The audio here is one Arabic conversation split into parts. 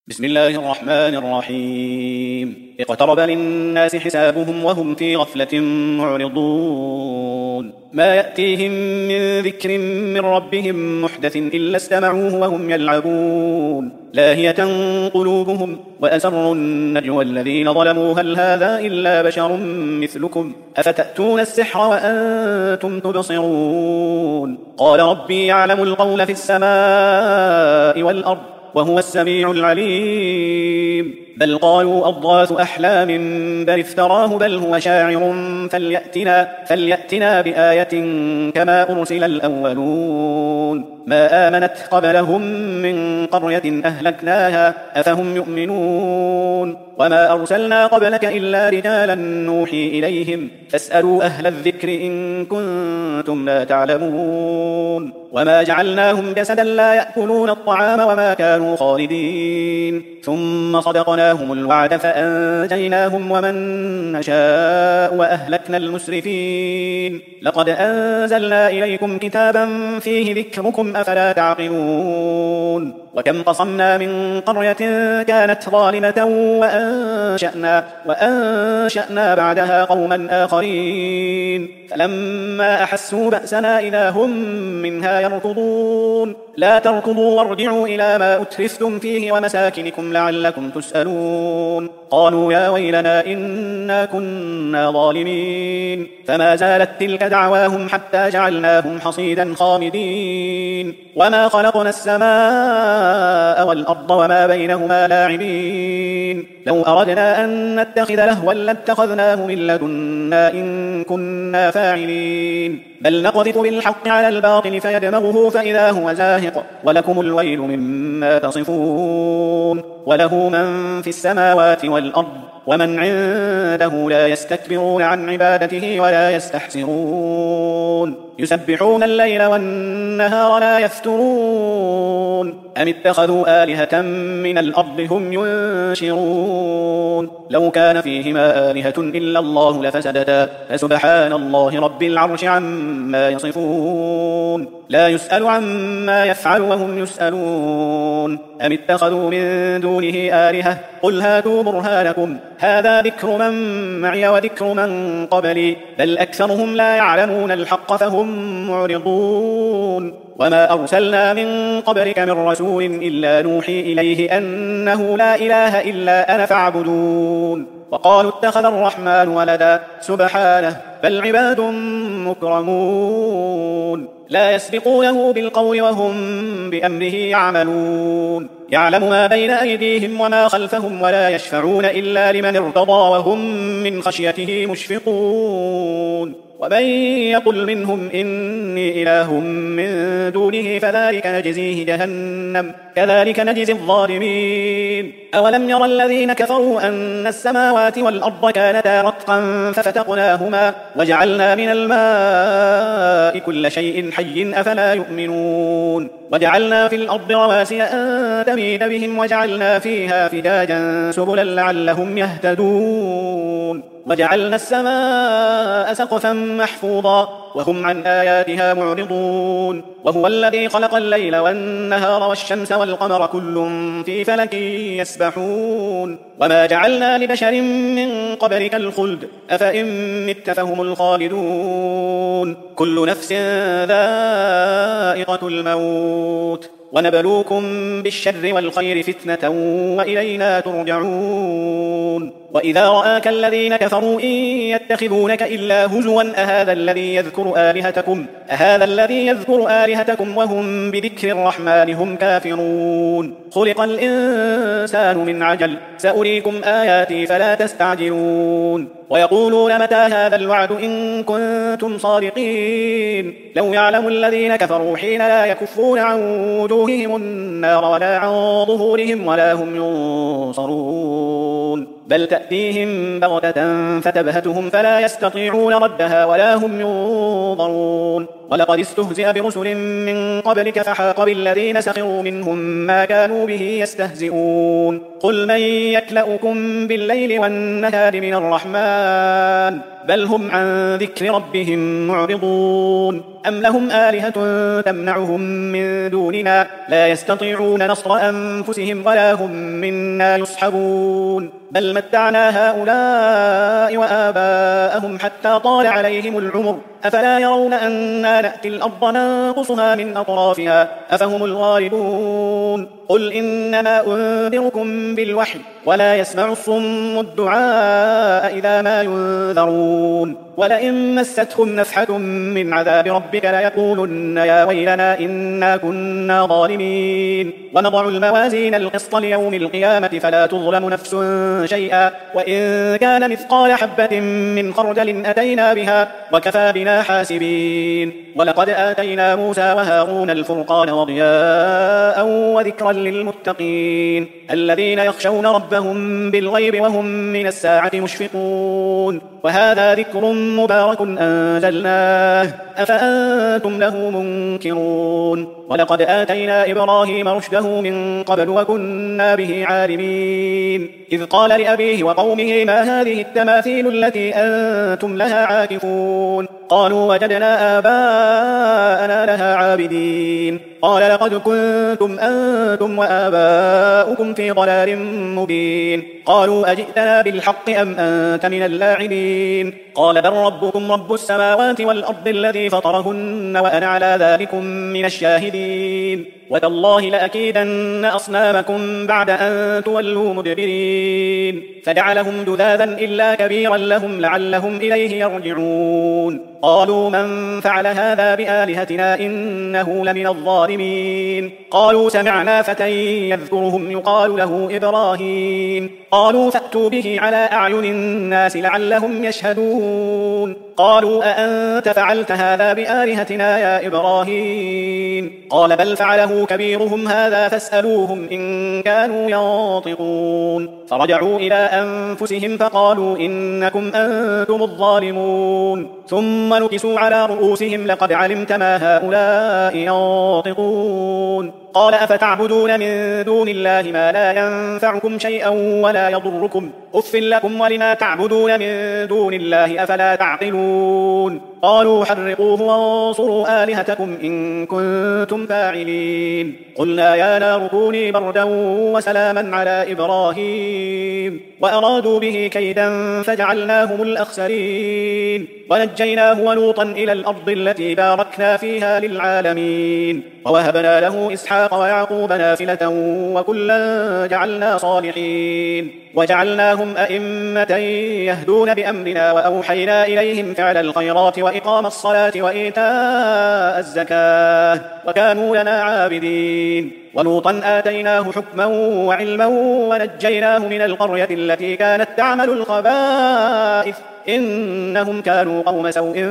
بسم الله الرحمن الرحيم. اقترب للناس حسابهم وهم في غفلة معرضون. ما يأتيهم من ذكر من ربهم محدث إلا استمعوه وهم يلعبون لاهية قلوبهم وأسروا النجوى الذين ظلموا هل هذا إلا بشر مثلكم أفتأتون السحر وأنتم تبصرون. قال ربي يعلم القول في السماء والأرض وهو السميع العليم. بل قالوا أضغاث أحلام بل افتراه بل هو شاعر فليأتنا بآية كما أرسل الأولون. ما آمنت قبلهم من قرية أهلكناها أفهم يؤمنون. وما أرسلنا قبلك إلا رجالا نوحي إليهم فاسألوا أهل الذكر إن كنتم لا تعلمون. وما جعلناهم جسدا لا يأكلون الطعام وما كانوا خالدين ثم صدقناهم الوعد فأنجيناهم ومن نشاء وأهلكنا المسرفين. لقد أنزلنا إليكم كتابا فيه ذكركم أفلا تعقلون. وكم قصمنا من قرية كانت ظالمة وأنشأنا بعدها قوما آخرين فلما أحسوا بأسنا إذا هم منها يركضون. لا تركضوا وارجعوا إلى ما أترفتم فيه ومساكنكم لعلكم تسألون. قالوا يا ويلنا إنا كنا ظالمين فما زالت تلك دعواهم حتى جعلناهم حصيدا خامدين. وما خلقنا السماء والأرض وما بينهما لاعبين. لو أردنا أن نتخذ لهوا لاتخذناه من لدنا إن كنا فاعلين. بل نقذف بالحق على الباطل فيدمغه فإذا هو زاهق ولكم الويل مما تصفون. وله من في السماوات والأرض ومن عنده لا يستكبرون عن عبادته ولا يستحسرون. يسبحون الليل والنهار لا يفترون. أم اتخذوا آلهة من الأرض هم ينشرون. لو كان فيهما آلهة إلا الله لفسدتا فسبحان الله رب العرش عما يصفون. لا يسأل عما يفعل وهم يسألون. أم اتخذوا من دونه آلهة قل هاتوا برهانكم هذا ذكر من معي وذكر من قبلي بل أكثرهم لا يعلمون الحق فهم معرضون. وما أرسلنا من قبلك من رسول إلا نوحي إليه أنه لا إله إلا أنا فاعبدون. وقالوا اتخذ الرحمن ولدا سبحانه بل عباد مكرمون لا يسبقونه بالقول وهم بأمره يعملون. يعلم ما بين أيديهم وما خلفهم ولا يشفعون إلا لمن ارتضى وهم من خشيته مشفقون. ومن يقل منهم إني إله من دونه فذلك نجزيه جهنم كذلك نجزي الظالمين. أولم ير الذين كفروا أن السماوات والأرض كانتا رتقا ففتقناهما وجعلنا من الماء كل شيء حي أفلا يؤمنون. وجعلنا في الأرض رواسي أن تميد بهم وجعلنا فيها فجاجا سبلا لعلهم يهتدون. وجعلنا السماء سقفا محفوظا وهم عن آياتها معرضون. وهو الذي خلق الليل والنهار والشمس والقمر كل في فلك يسبحون. وما جعلنا لبشر من قبلك الخلد أفإن مت فهم الخالدون. كل نفس ذائقة الموت ونبلوكم بالشر والخير فتنة وإلينا ترجعون. وإذا رآك الذين كفروا إن يتخذونك إلا هزوا أهذا الذي يذكر آلهتكم وهم بذكر الرحمن هم كافرون. خلق الإنسان من عجل سأريكم آياتي فلا تستعجلون. ويقولون متى هذا الوعد إن كنتم صادقين. لو يعلم الذين كفروا حين لا يكفون عن وجوههم النار ولا عن ظهورهم ولا هم ينصرون. بل تأتيهم بغتة فتبهتهم فلا يستطيعون ردها ولا هم ينظرون. ولقد استهزئ برسل من قبلك فحاق بالذين سخروا منهم ما كانوا به يستهزئون. قل من يكلؤكم بالليل والنهار من الرحمن بل هم عن ذكر ربهم معرضون. أم لهم آلهة تمنعهم من دوننا لا يستطيعون نصر أنفسهم ولا هم منا يصحبون بل متعنا هؤلاء وآباءهم حتى طال عليهم العمر أفلا يرون أنا نأتي الأرض ننقصها من أطرافها أفهم الغالبون قل إنما أنذركم بالوحي ولا يسمع الصم الدعاء إذا ما ينذرون ولئن مستهم نفحة من عذاب ربك ليقولن يا ويلنا إنا كنا ظالمين ونضع الموازين القسط ليوم القيامة فلا تظلم نفس شيئا وإن كان مثقال حبة من خردل أتينا بها وكفى بنا حاسبين ولقد آتينا موسى وهارون الفرقان وضياء وذكرا للمتقين الذين يخشون ربهم بالغيب وهم من الساعة مشفقون وهذا ذكر مبارك أنزلناه أفأنتم له منكرون ولقد آتينا إبراهيم رشده من قبل وكنا به عالمين إذ قال لأبيه وقومه ما هذه التماثيل التي أنتم لها عاكفون قالوا وجدنا آباءنا لها عابدين قال لقد كنتم أنتم وآباؤكم في ضلال مبين قالوا أجئتنا بالحق أم أنت من اللاعبين قال بل ربكم رب السماوات والأرض الذي فطرهن وأنا على ذلكم من الشاهدين وتالله لأكيدن أصنامكم بعد أن تولوا مدبرين فجعلهم جذاذا إلا كبيرا لهم لعلهم إليه يرجعون قالوا من فعل هذا بآلهتنا إنه لمن الظالمين قالوا سمعنا فتى يذكرهم يقال له إبراهيم قالوا فأتوا به على أعين الناس لعلهم يشهدون قالوا أأنت فعلت هذا بآلهتنا يا إبراهيم قال بل فعله كبيرهم هذا فاسألوهم إن كانوا ينطقون فرجعوا إلى أنفسهم فقالوا إنكم أنتم الظالمون ثم نكسوا على رؤوسهم لقد علمت ما هؤلاء ينطقون قال أفتعبدون من دون الله ما لا ينفعكم شيئا ولا يضركم أف لكم ولما تعبدون من دون الله أفلا تعقلون قالوا حرقوه وانصروا آلهتكم إن كنتم فاعلين قلنا يا نار كوني بردا وسلاما على إبراهيم وأرادوا به كيدا فجعلناهم الأخسرين ونجيناه ولوطا إلى الأرض التي باركنا فيها للعالمين ووهبنا له إسحاق ويعقوب نافلة وكلا جعلنا صالحين وجعلناهم أئمة يهدون بأمرنا وأوحينا إليهم فعل الخيرات وإقام الصلاة وإيتاء الزكاة وكانوا لنا عابدين ولوطا آتيناه حكما وعلما ونجيناه من القرية التي كانت تعمل الخبائث إنهم كانوا قوم سوء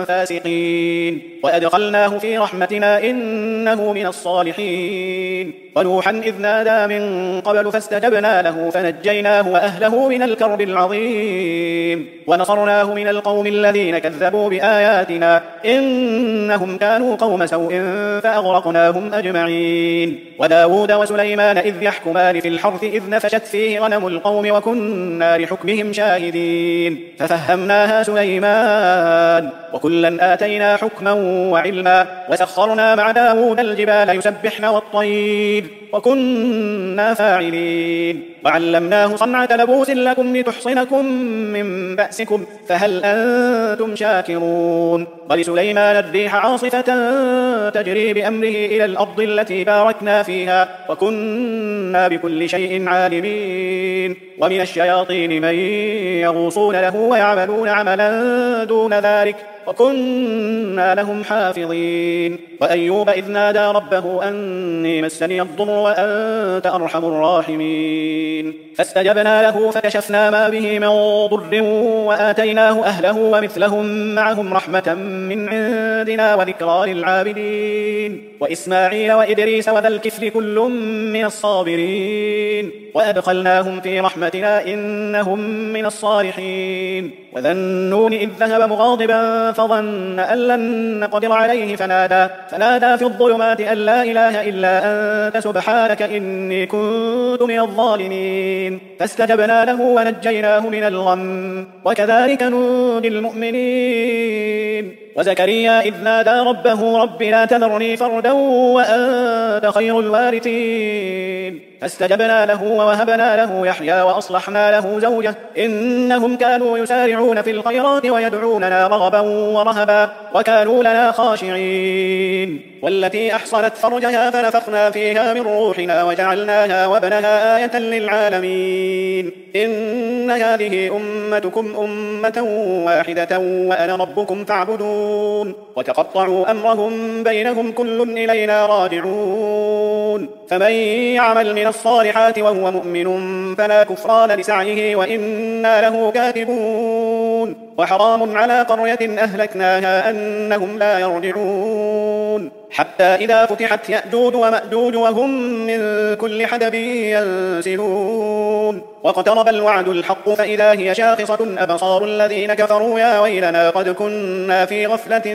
فاسقين وأدخلناه في رحمتنا إنه من الصالحين ونوحا إذ نادى من قبل فاستجبنا له فنجيناه وأهله من الكرب العظيم ونصرناه من القوم الذين كذبوا بآياتنا إنهم كانوا قوم سوء فأغرقناهم أجمعين وداود وسليمان إذ يحكمان في الحرث إذ نفشت فيه غنم القوم وكنا لحكمهم شاهدين ففهمناها سليمان وكلا آتينا حكما وعلما وسخرنا مع داود الجبال يسبحن والطير وكنا فاعلين وعلمناه صنعة لبوس لكم لتحصنكم من بأسكم فهل أنتم شاكرون ولسليمان الريح عاصفة تجري بأمره إلى الأرض التي باركنا فيها وكنا بكل شيء عالمين ومن الشياطين من يغوصون له ويعملون عملا دون ذلك وكنا لهم حافظين وأيوب إذ نادى ربه أني مسني الضر وأنت أرحم الراحمين فاستجبنا له فكشفنا ما به من ضر وآتيناه أهله ومثلهم معهم رحمة من عندنا وذكرى للعابدين وإسماعيل وإدريس وذا الكفل كل من الصابرين وأدخلناهم في رحمتنا إنهم من الصالحين وذا النون إذ ذهب مغاضبا فظن أن لن نقدر عليه فنادى في الظلمات أن لا إله إلا أنت سبحانك إني كنت من الظالمين فاستجبنا له ونجيناه من الغم وكذلك ننجي المؤمنين وزكريا إذ نادى ربه رب لا تذرني فردا وأنت خير الوارثين فاستجبنا له ووهبنا له يحيى وأصلحنا له زوجه إنهم كانوا يسارعون في الخيرات ويدعوننا رغبا ورهبا وكانوا لنا خاشعين والتي أحصنت فرجها فنفخنا فيها من روحنا وجعلناها وابنها آية للعالمين إن هذه أمتكم أمة واحدة وأنا ربكم فاعبدون وتقطعوا أمرهم بينهم كل إلينا راجعون فمن يعمل من الصالحات وهو مؤمن فلا كفران لسعيه وإنا له كاتبون وحرام على قرية أهلكناها أنهم لا يرجعون حتى إذا فتحت يأجوج ومأجوج وهم من كل حدب ينسلون واقترب الوعد الحق فإذا هي شاخصة أبصار الذين كفروا يا ويلنا قد كنا في غفلة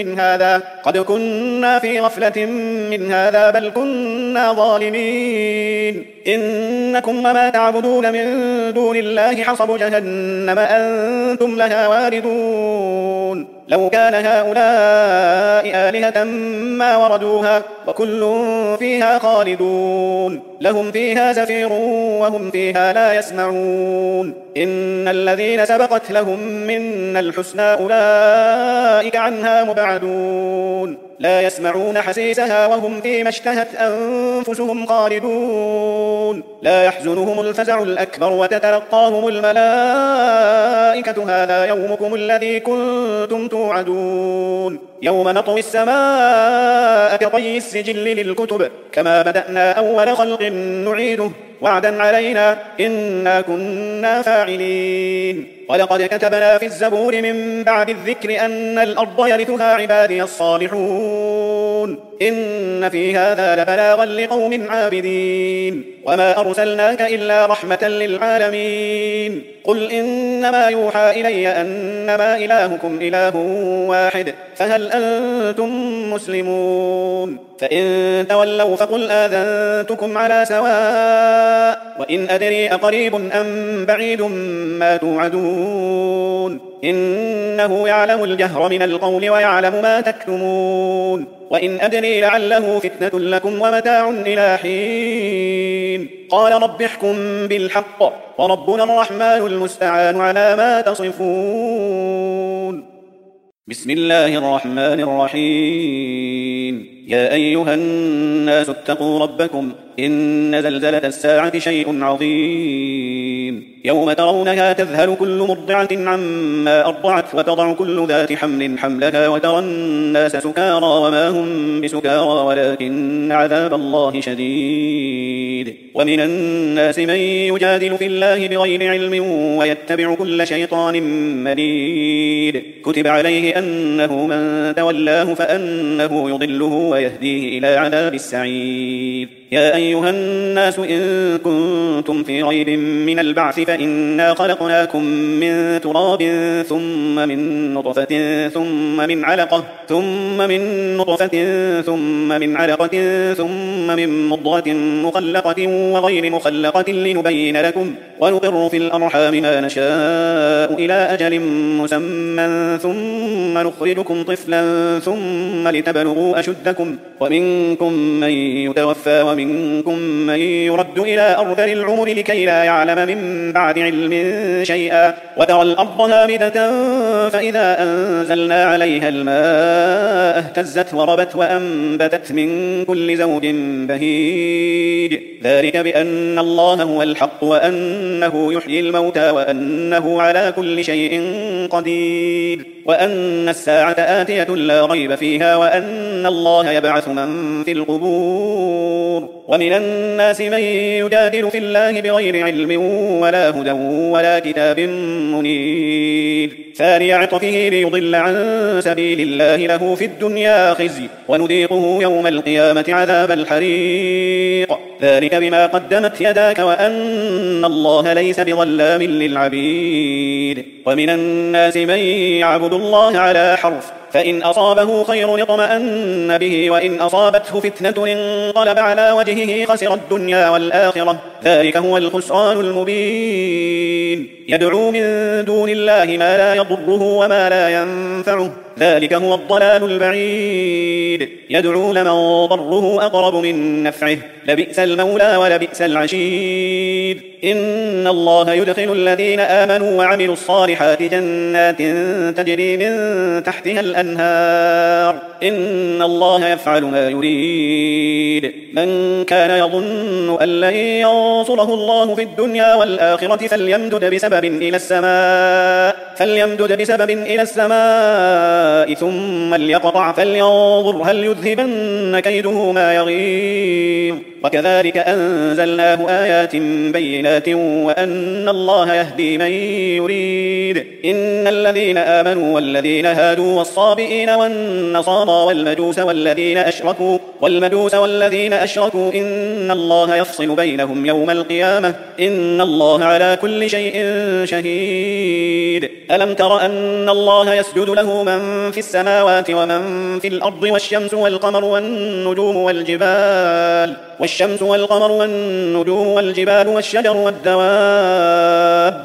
من هذا بل كنا ظالمين إنكم وما تعبدون من دون الله حصب جهنم أنتم لها واردون لو كان هؤلاء آلهة ما وردوها وكل فيها خالدون لهم فيها زفير وهم فيها لا يسمعون إن الذين سبقت لهم منا الحسنى أولئك عنها مبعدون لا يسمعون حسيسها وهم فيما اشتهت أنفسهم خالدون لا يحزنهم الفزع الأكبر وتتلقاهم الملائكة هذا يومكم الذي كنتم توعدون يوم نطوي السماء كطي السجل للكتب كما بدأنا أول خلق نعيده وعدا علينا إنا كنا فاعلين ولقد كتبنا في الزبور من بعد الذكر أن الأرض يرثها عبادي الصالحون إن في هذا لبلاغا لقوم عابدين وما أرسلناك إلا رحمة للعالمين قل إنما يوحى إلي أنما إلهكم إله واحد فهل أنتم مسلمون فإن تولوا فقل آذنتكم على سواء وإن أدري أقريب أم بعيد ما توعدون إنه يعلم الجهر من القول ويعلم ما تكتمون وإن أدري لعله فتنة لكم ومتاع إلى حين قال رب احكم بالحق وربنا الرحمن المستعان على ما تصفون بسم الله الرحمن الرحيم يا أيها الناس اتقوا ربكم إن زلزلة الساعة شيء عظيم يوم ترونها تذهل كل مرضعة عما أرضعت وتضع كل ذات حمل حملها وترى الناس سكارى وما هم بسكارى ولكن عذاب الله شديد ومن الناس من يجادل في الله بغير علم ويتبع كل شيطان مريد كتب عليه أنه من تولاه فأنه يضله ويهديه إلى عذاب السعير يا أيها الناس إن كنتم في ريب من البعث فإنا خلقناكم من تراب ثم من نطفة ثم من علقة ثم من مضغة مخلقة وغير مخلقة لنبين لكم ونقر في الأرحام ما نشاء إلى أجل مسمى ثم نخرجكم طفلا ثم لتبلغوا أشدكم ومنكم من يتوفى ومنكم من يرد إلى أرذل العمر لكي لا يعلم من بعد علم شيئا وترى الأرض هامدة فإذا أنزلنا عليها الماء اهتزت وربت وأنبتت من كل زوج بهيج ذلك بأن الله هو الحق وأنه يحيي الموتى وأنه على كل شيء قدير وأن الساعة آتية لا ريب فيها وأن الله يبعث من في القبور ومن الناس من يجادل في الله بغير علم ولا هدى ولا كتاب منير ثاني عطفه ليضل عن سبيل الله له في الدنيا خزي ونذيقه يوم القيامة عذاب الحريق ذلك بما قدمت يداك وأن الله ليس بظلام للعبيد ومن الناس من يعبد الله على حرف فإن أصابه خير اطمأن به وإن أصابته فتنة انقلب على وجهه خسر الدنيا والآخرة ذلك هو الخسران المبين يدعو من دون الله ما لا يضره وما لا ينفعه ذلك هو الضلال البعيد يدعو لمن ضره أقرب من نفعه لبئس المولى ولبئس العشير إن الله يدخل الذين آمنوا وعملوا الصالحات جنات تجري من تحتها الأنهار إن الله يفعل ما يريد من كان يظن أن لن ينصره الله في الدنيا والآخرة فليمدد بسبب إلى السماء ثم ليقطع فلينظر هل يذهبن كيده ما يغيظ وكذلك أنزلناه آيات بينات وأن الله يهدي من يريد إن الذين آمنوا والذين هادوا والصابئين والنصارى والمجوس والذين أشركوا إن الله يفصل بينهم يوم القيامة إن الله على كل شيء شهيد ألم تر أن الله يسجد له من في السماوات ومن في الأرض والشمس والقمر والنجوم والجبال والشجر والدواب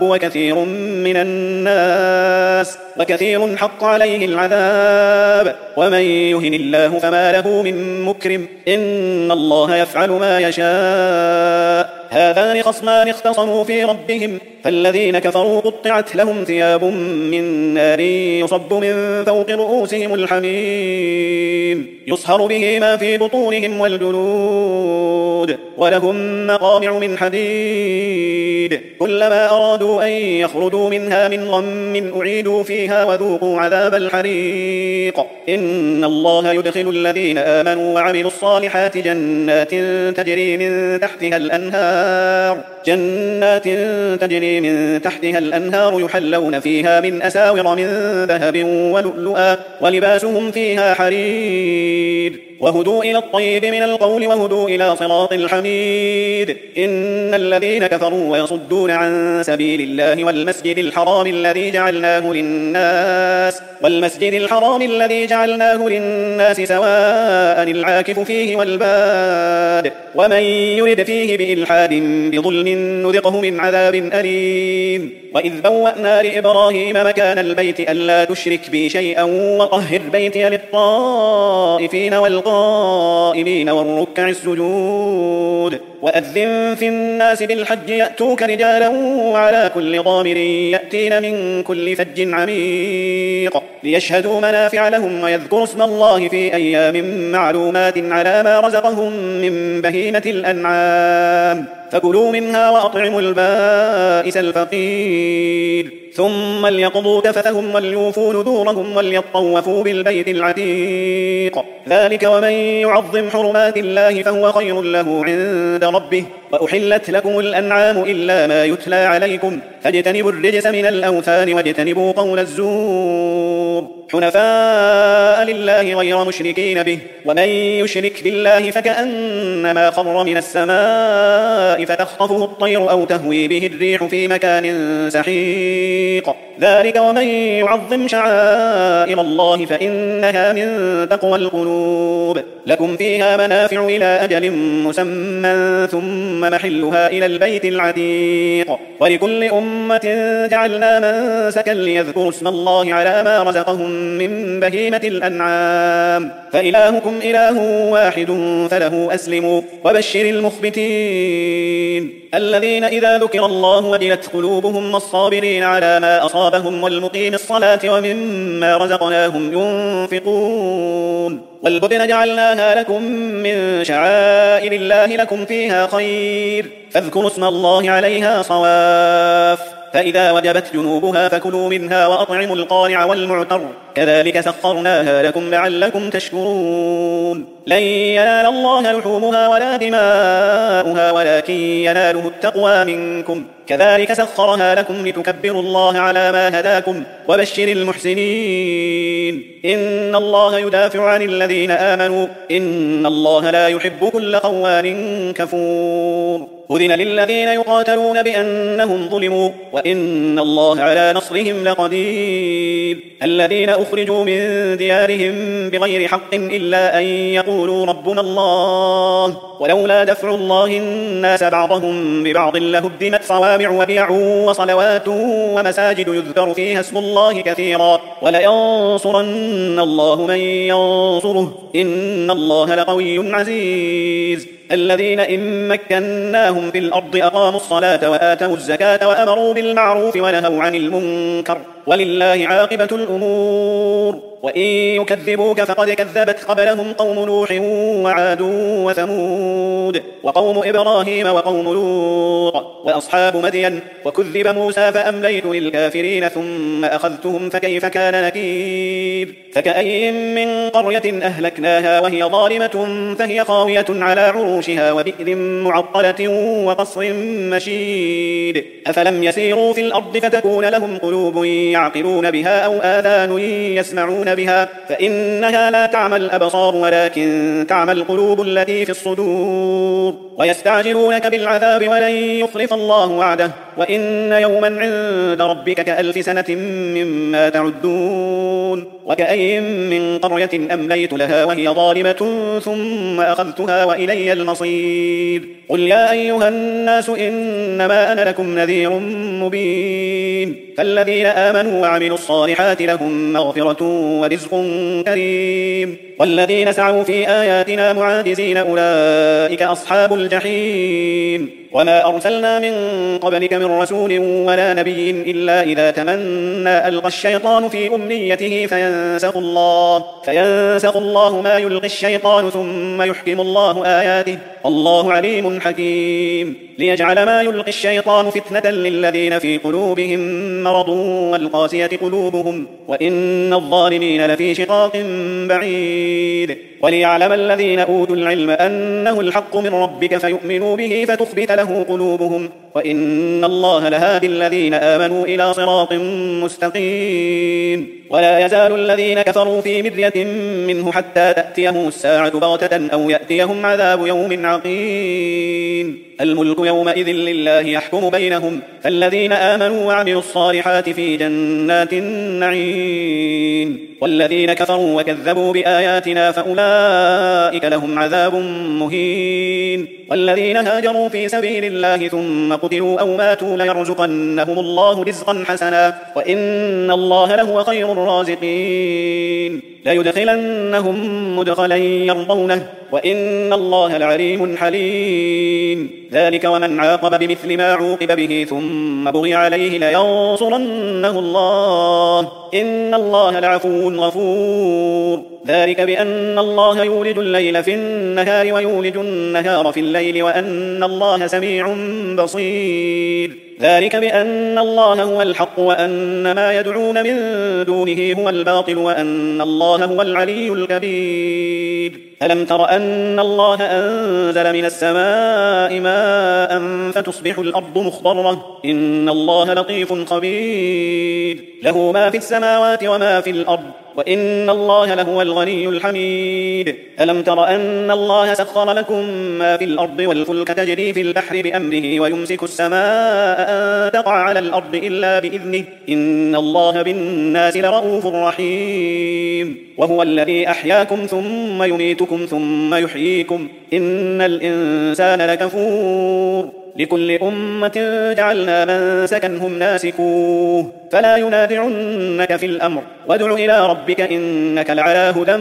وكثير حق عليه العذاب ومن يهن الله فما له من مكرم إن الله يفعل ما يشاء هذان خصمان اختصموا في ربهم فالذين كفروا قطعت لهم ثياب من نار يصب من فوق رؤوسهم الحميم يصهر به ما في بطونهم والجلود ولهم مقامع من حديد كلما أرادوا أن يخرجوا منها من غم أعيدوا فيها وذوقوا عذاب الحريق إن الله يدخل الذين آمنوا وعملوا الصالحات جنات تجري من تحتها الأنهار يحلون فيها من أساور من ذهب ولؤلؤا ولباسهم فيها حرير وهدوا إلى الطيب من القول وهدوا إلى صراط الحميد إن الذين كفروا ويصدون عن سبيل الله والمسجد الحرام الذي جعلناه للناس سواء العاكف فيه والباد ومن يرد فيه بإلحاد بظلم نذقه من عذاب أليم وإذ بوأنا لإبراهيم مكان البيت ألا تشرك بي شيئا وطهر بيتي للطائفين والقائمين والركع السجود وأذن في الناس بالحج يأتوك رجالا وعلى كل ضامر يأتين من كل فج عميق ليشهدوا منافع لهم ويذكروا اسم الله في أيام معلومات على ما رزقهم من بهيمة الأنعام فكلوا منها وأطعموا البائس الفقير ثم ليقضوا تفثهم وليوفوا نذورهم وليطوفوا بالبيت العتيق ذلك ومن يعظم حرمات الله فهو خير له عند ربه وأحلت لكم الأنعام إلا ما يتلى عليكم فاجتنبوا الرجس من الأوثان واجتنبوا قول الزور حنفاء لله غير مشركين به ومن يشرك بالله فكأنما خر من السماء فتخطفه الطير أو تهوي به الريح في مكان سحيق ذلك ومن يعظم شعائر الله فإنها من تقوى القلوب لكم فيها منافع إلى أجل مسمى ثم محلها إلى البيت العتيق ولكل أمة جعلنا منسكا ليذكروا اسم الله على ما رزقهم من بهيمة الأنعام فإلهكم إله واحد فله أسلموا وبشر المخبتين الذين إذا ذكر الله وجلت قلوبهم والصابرين على ما أصابهم والمقيم الصلاة ومما رزقناهم ينفقون والبدن جعلناها لكم من شعائر الله لكم فيها خير فاذكروا اسم الله عليها صواف فإذا وجبت جنوبها فكلوا منها وأطعموا القانع والمعتر كذلك سخرناها لكم لعلكم تشكرون لن ينال الله لحومها ولا دماؤها ولكن يناله التقوى منكم كذلك سخرها لكم لتكبروا الله على ما هداكم وبشر المحسنين إن الله يدافع عن الذين آمنوا إن الله لا يحب كل خوان كفور أذن للذين يقاتلون بأنهم ظلموا وإن الله على نصرهم لقدير الذين أخرجوا من ديارهم بغير حق إلا أن يقولوا ربنا الله ولولا دفع الله الناس بعضهم ببعض لهدمت صوامع وبيع وصلوات ومساجد يذكر فيها اسم الله كثيرا ولينصرن الله من ينصره إن الله لقوي عزيز الذين إن مكناهم في الأرض أقاموا الصلاة وآتوا الزكاة وأمروا بالمعروف ونهوا عن المنكر ولله عاقبة الأمور وإن يكذبوك فقد كذبت قبلهم قوم نوح وعاد وثمود وقوم إبراهيم وقوم لوط وأصحاب مدين وكذب موسى فأمليت للكافرين ثم أخذتهم فكيف كان نكير فكأي من قرية أهلكناها وهي ظالمة فهي خاوية على عروشها وبئر معطلة وقصر مشيد أفلم يسيروا في الأرض فتكون لهم قلوب يعقلون بها أو آذان يسمعون بها فإنها لا تعمى الأبصار ولكن تعمى القلوب التي في الصدور ويستعجلونك بالعذاب ولن يخلف الله وعده وإن يوما عند ربك كألف سنة مما تعدون وكأي من قرية أمليت لها وهي ظالمة ثم أخذتها وإلي المصير قل يا أيها الناس إنما أنا لكم نذير مبين فالذين آمنوا وعملوا الصالحات لهم مغفرة ورزق كريم والذين سعوا في آياتنا معاجزين أولئك أصحاب الجحيم وما أرسلنا من قبلك من رسول ولا نبي إلا إذا تمنى ألقى الشيطان في أمنيته فينسخ الله ما يلقي الشيطان ثم يحكم الله آياته الله عليم حكيم ليجعل ما يلقي الشيطان فتنة للذين في قلوبهم مرض والقاسية قلوبهم وإن الظالمين لفي شقاق بعيد وليعلم الذين أوتوا العلم أنه الحق من ربك فيؤمنوا به فتخبت له قلوبهم وإن الله لهادي الذين آمنوا إلى صراط مستقيم ولا يزال الذين كفروا في مرية منه حتى تأتيهم الساعة بغتة أو يأتيهم عذاب يوم عقيم الملك يومئذ لله يحكم بينهم فالذين آمنوا وعملوا الصالحات في جنات النعيم والذين كفروا وكذبوا بآياتنا فأولئك لهم عذاب مهين والذين هاجروا في سبيل الله ثم قتلوا أو ماتوا ليرزقنهم الله رزقا حسنا وإن الله لهو خير الرازقين ليدخلنهم مدخلا يرضونه وإن الله لعليم حليم ذلك ومن عاقب بمثل ما عوقب به ثم بغي عليه لينصرنه الله إن الله لعفو غفور ذلك بأن الله يولج الليل في النهار ويولج النهار في الليل وأن الله سميع بصير ذلك بأن الله هو الحق وأن ما يدعون من دونه هو الباطل وأن الله هو العلي الكبير ألم تر أن الله أنزل من السماء ماء فتصبح الأرض مخضرة إن الله لطيف خبير له ما في السماوات وما في الأرض وإن الله لهو الغني الحميد ألم تر أن الله سخر لكم ما في الأرض والفلك تجري في البحر بأمره ويمسك السماء أن تقع على الأرض إلا بإذنه إن الله بالناس لرؤوف رحيم وهو الذي أحياكم ثم يميتكم ثم يحييكم إن الإنسان لكفور لكل أمة جعلنا منسكا هم ناسكوه فلا ينازعنك في الأمر وادع إلى ربك إنك لعلى هدى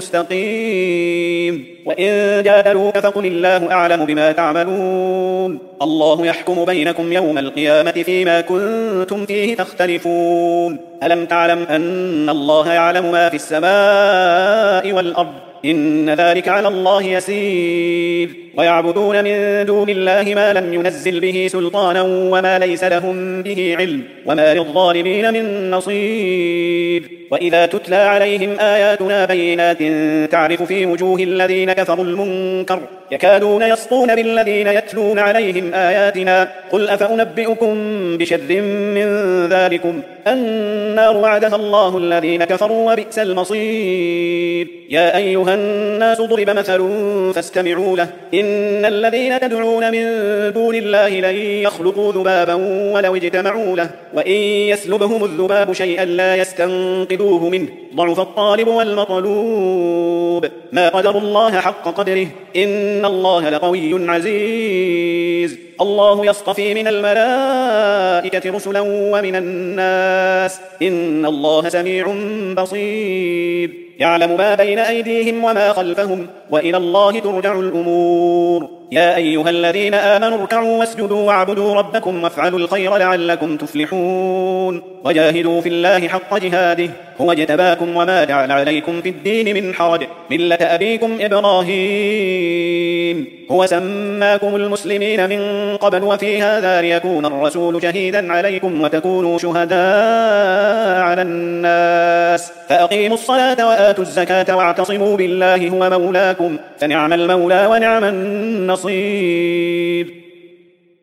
مستقيم وإن جادلوك فقل الله أعلم بما تعملون الله يحكم بينكم يوم القيامة فيما كنتم فيه تختلفون ألم تعلم أن الله يعلم ما في السماء والأرض إن ذلك على الله يسير ويعبدون من دون الله ما لم ينزل به سلطانا وما ليس لهم به علم وما للظالمين من نصير وإذا تتلى عليهم آياتنا بينات تعرف في وجوه الذين كفروا المنكر يكادون يسطون بالذين يتلون عليهم آياتنا قل أفأنبئكم بشر من ذلكم النار وعدها الله الذين كفروا وبئس المصير يا أيها الناس ضرب مثل فاستمعوا له إن الذين تدعون من دون الله لن يخلقوا ذبابا ولو اجتمعوا له وإن يسلبهم الذباب شيئا لا يستنقذوه منه ضعف الطالب والمطلوب ما قدر الله حق قدره إن الله لقوي عزيز الله يصطفي من الملائكة رسلا ومن الناس إن الله سميع بصير يعلم ما بين أيديهم وما خلفهم وإلى الله ترجع الأمور يا أيها الذين آمنوا اركعوا واسجدوا واعبدوا ربكم وافعلوا الخير لعلكم تفلحون وجاهدوا في الله حق جهاده هو اجتباكم وما جعل عليكم في الدين من حرج ملة أبيكم إبراهيم هو سماكم المسلمين من قبل وفي هذا ليكون الرسول شهيدا عليكم وتكونوا شهداء على الناس فأقيموا الصلاة وآتوا الزكاة واعتصموا بالله هو مولاكم فنعم المولى ونعم النصير